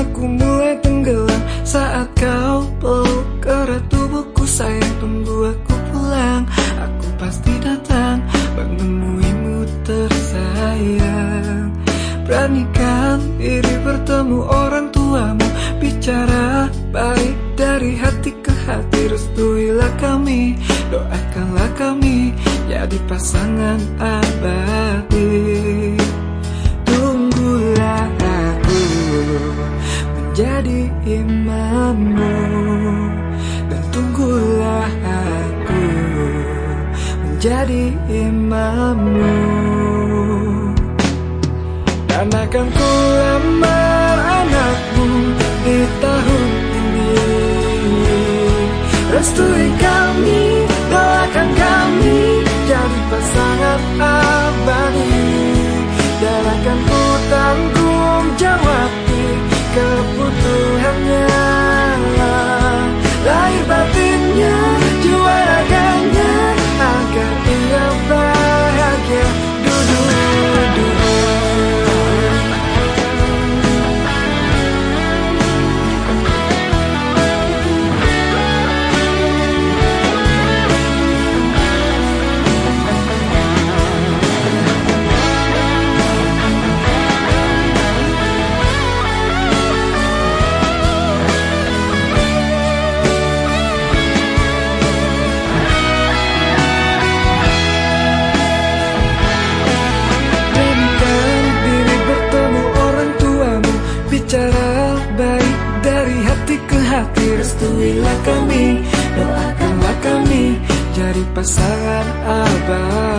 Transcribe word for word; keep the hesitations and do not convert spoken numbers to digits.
aku mulai tenggelam saat kau peluk erat tubuhku. Sayang, tunggu aku pulang, aku pasti datang menemuimu tersayang. Beranikan diri bertemu orang tuamu, bicara baik dari hati ke hati. Restuilah kami, doakanlah kami jadi pasangan abadi. Tunggulah aku menjadi imammu, dan tunggulah aku menjadi imammu. Dan akan ku lamar anakmu di tahun ini. Restui kami, doakan kami jadi pasangan abadi. Dan akan ku tanggung jawab di kebutuhannya, lahir batinnya, jiwa raganya, agar ia bahagia. Bicara baik dari hati ke hati. Restuilah kami, doakanlah kami jadi pasangan abadi.